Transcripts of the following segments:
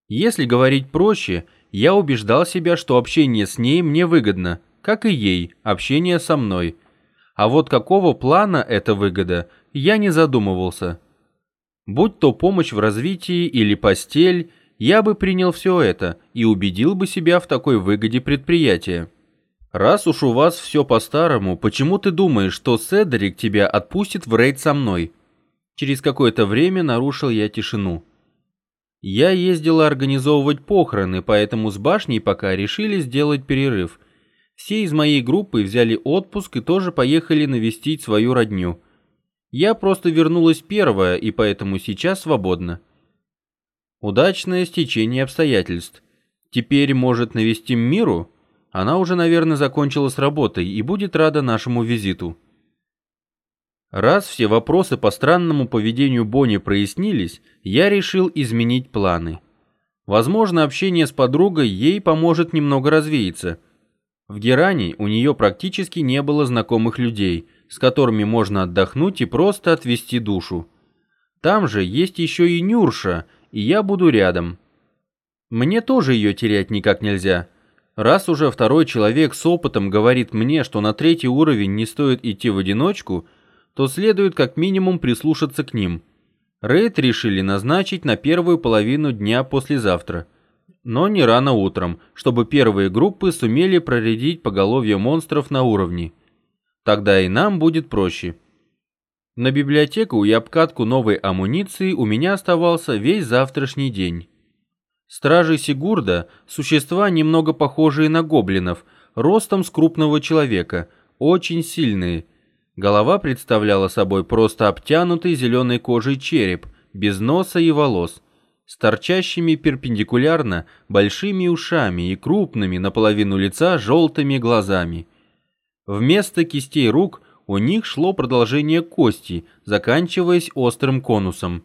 Если говорить проще, я убеждал себя, что общение с ней мне выгодно, как и ей общение со мной. А вот какого плана эта выгода, я не задумывался. Будь то помощь в развитии или постель, я бы принял все это и убедил бы себя в такой выгоде предприятия. Раз уж у вас все по-старому, почему ты думаешь, что Седрик тебя отпустит в рейд со мной? Через какое-то время нарушил я тишину. Я ездила организовывать похороны, поэтому с башней пока решили сделать перерыв. Все из моей группы взяли отпуск и тоже поехали навестить свою родню. Я просто вернулась первая, и поэтому сейчас свободна. Удачное стечение обстоятельств. Теперь, может, навестим Миру? Она уже, наверное, закончила с работой и будет рада нашему визиту. Раз все вопросы по странному поведению Бонни прояснились, я решил изменить планы. Возможно, общение с подругой ей поможет немного развеяться. В Геране у нее практически не было знакомых людей, с которыми можно отдохнуть и просто отвести душу. Там же есть еще и Нюрша, и я буду рядом. Мне тоже ее терять никак нельзя. Раз уже второй человек с опытом говорит мне, что на 3-й уровень не стоит идти в одиночку, то следует как минимум прислушаться к ним. Рейд решили назначить на первую половину дня послезавтра, но не рано утром, чтобы первые группы сумели проредить поголовье монстров на уровне. Тогда и нам будет проще. На библиотеку и обкатку новой амуниции у меня оставался весь завтрашний день. Стражи Сигурда – существа, немного похожие на гоблинов, ростом с крупного человека, очень сильные. Голова представляла собой просто обтянутый зеленой кожей череп, без носа и волос, с торчащими перпендикулярно большими ушами и крупными наполовину лица желтыми глазами. Вместо кистей рук у них шло продолжение кости, заканчиваясь острым конусом.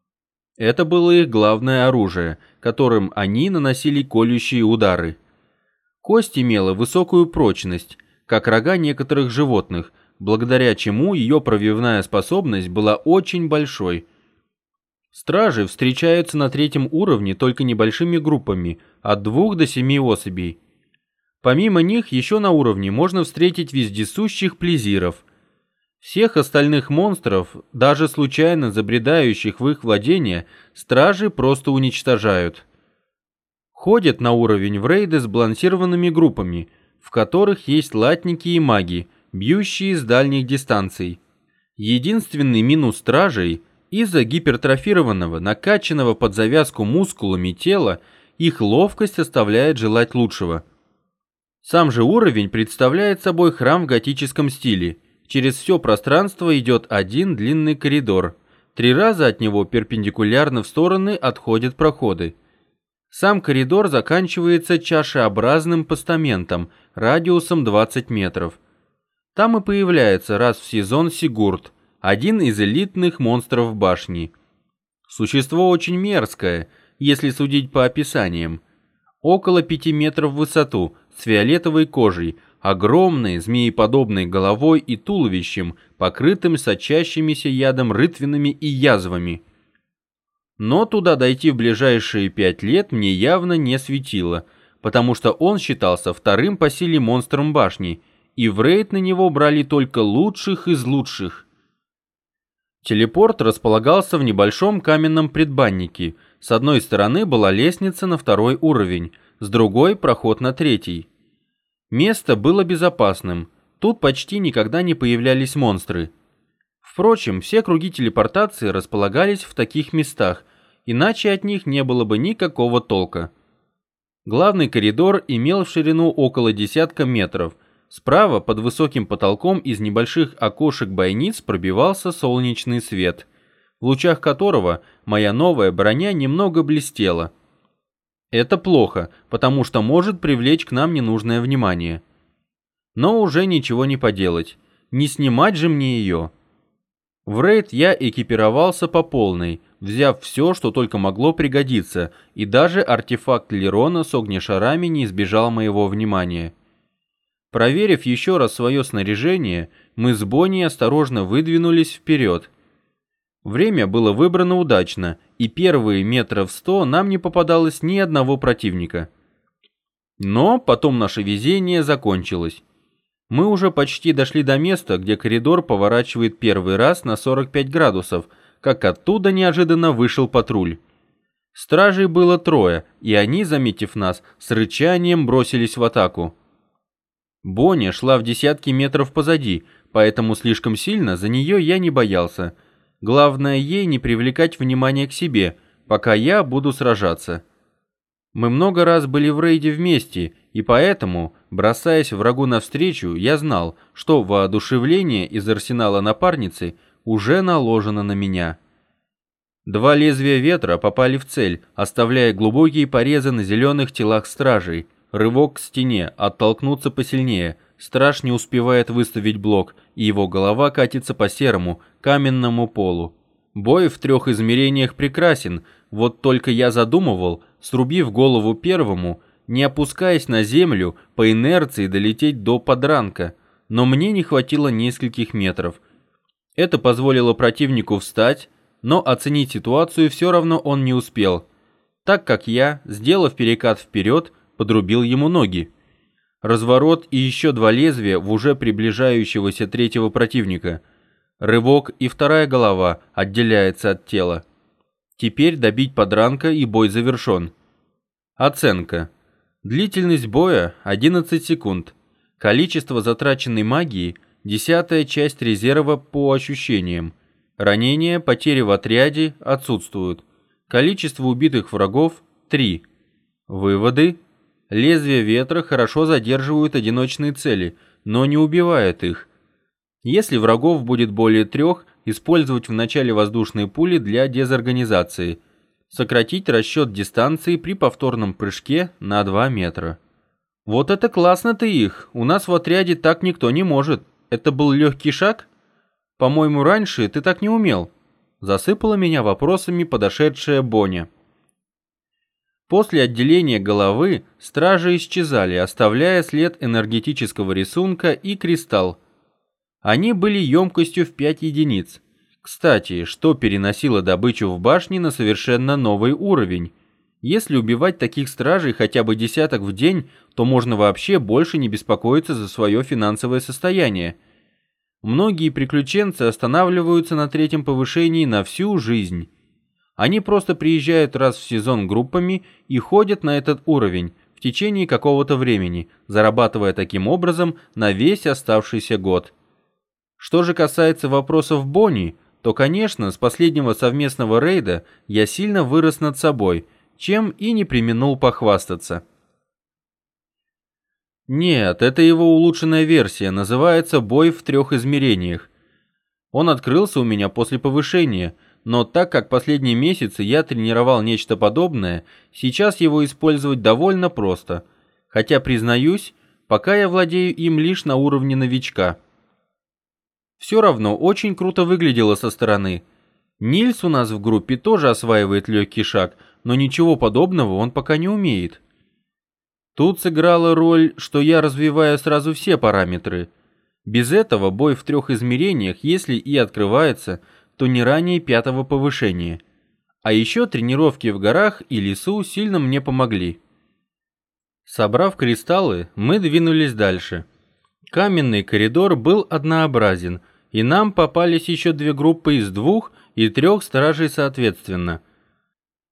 Это было их главное оружие, которым они наносили колющие удары. Кость имела высокую прочность, как рога некоторых животных, благодаря чему ее пробивная способность была очень большой. Стражи встречаются на 3-м уровне только небольшими группами, от 2 до 7 особей. Помимо них еще на уровне можно встретить вездесущих плезиров. Всех остальных монстров, даже случайно забредающих в их владение, стражи просто уничтожают. Ходят на уровень в рейды с балансированными группами, в которых есть латники и маги, бьющие с дальних дистанций. Единственный минус стражей – из-за гипертрофированного, накачанного под завязку мускулами тела, их ловкость оставляет желать лучшего. Сам же уровень представляет собой храм в готическом стиле. Через все пространство идет один длинный коридор. 3 раза от него перпендикулярно в стороны отходят проходы. Сам коридор заканчивается чашеобразным постаментом радиусом 20 метров. Там и появляется раз в сезон Сигурд, один из элитных монстров башни. Существо очень мерзкое, если судить по описаниям. Около 5 метров в высоту, с фиолетовой кожей, огромной змееподобной головой и туловищем, покрытым сочащимися ядом рытвинами и язвами. Но туда дойти в ближайшие 5 лет мне явно не светило, потому что он считался 2-м по силе монстром башни, и в рейд на него брали только лучших из лучших. Телепорт располагался в небольшом каменном предбаннике. С одной стороны была лестница на 2-й уровень, с другой – проход на 3-й. Место было безопасным, тут почти никогда не появлялись монстры. Впрочем, все круги телепортации располагались в таких местах, иначе от них не было бы никакого толка. Главный коридор имел в ширину около 10 метров. Справа, под высоким потолком из небольших окошек-бойниц пробивался солнечный свет, в лучах которого моя новая броня немного блестела. Это плохо, потому что может привлечь к нам ненужное внимание. Но уже ничего не поделать, не снимать же мне ее. В рейд я экипировался по полной, взяв все, что только могло пригодиться, и даже артефакт Лерона с огнешарами не избежал моего внимания. Проверив еще раз свое снаряжение, мы с Бонни осторожно выдвинулись вперед. Время было выбрано удачно, и первые метров 100 нам не попадалось ни одного противника. Но потом наше везение закончилось. Мы уже почти дошли до места, где коридор поворачивает первый раз на 45 градусов, как оттуда неожиданно вышел патруль. Стражей было 3, и они, заметив нас, с рычанием бросились в атаку. Бонни шла в десятки метров позади, поэтому слишком сильно за нее я не боялся. Главное, ей не привлекать внимания к себе, пока я буду сражаться. Мы много раз были в рейде вместе, и поэтому, бросаясь врагу навстречу, я знал, что воодушевление из арсенала напарницы уже наложено на меня. 2 лезвия ветра попали в цель, оставляя глубокие порезы на зеленых телах стражей. Рывок к стене, оттолкнуться посильнее. Страж не успевает выставить блок, и его голова катится по серому, каменному полу. Бой в 3 измерениях прекрасен, вот только я задумывал, срубив голову первому, не опускаясь на землю, по инерции долететь до подранка, но мне не хватило нескольких метров. Это позволило противнику встать, но оценить ситуацию все равно он не успел, так как я, сделав перекат вперед, подрубил ему ноги. Разворот и еще 2 лезвия в уже приближающегося 3-го противника. Рывок, и 2-я голова отделяется от тела. Теперь добить подранка, и бой завершен. Оценка. Длительность боя 11 секунд. Количество затраченной магии 10-я часть резерва по ощущениям. Ранения, потери в отряде отсутствуют. Количество убитых врагов 3. Выводы. Лезвия ветра хорошо задерживают одиночные цели, но не убивают их. Если врагов будет более 3, использовать в начале воздушные пули для дезорганизации. Сократить расчет дистанции при повторном прыжке на 2 метра. Вот это классно ты их, у нас в отряде так никто не может. Это был легкий шаг? По-моему, раньше ты так не умел. Засыпала меня вопросами подошедшая Бонни. После отделения головы стражи исчезали, оставляя след энергетического рисунка и кристалл. Они были емкостью в 5 единиц. Кстати, что переносило добычу в башне на совершенно новый уровень. Если убивать таких стражей хотя бы десяток в день, то можно вообще больше не беспокоиться за свое финансовое состояние. Многие приключенцы останавливаются на 3-м повышении на всю жизнь. Они просто приезжают раз в сезон группами и ходят на этот уровень в течение какого-то времени, зарабатывая таким образом на весь оставшийся год. Что же касается вопросов Бонни, то, конечно, с последнего совместного рейда я сильно вырос над собой, чем и не преминул похвастаться. Нет, это его улучшенная версия, называется «Бой в 3 измерениях». Он открылся у меня после повышения, но так как последние месяцы я тренировал нечто подобное, сейчас его использовать довольно просто, хотя, признаюсь, пока я владею им лишь на уровне новичка. Все равно очень круто выглядело со стороны. Нильс у нас в группе тоже осваивает легкий шаг, но ничего подобного он пока не умеет. Тут сыграла роль, что я развиваю сразу все параметры. Без этого бой в 3 измерениях, если и открывается, то не ранее 5-го повышения. А еще тренировки в горах и лесу сильно мне помогли. Собрав кристаллы, мы двинулись дальше. Каменный коридор был однообразен, и нам попались еще 2 группы из 2 и 3 стражей соответственно.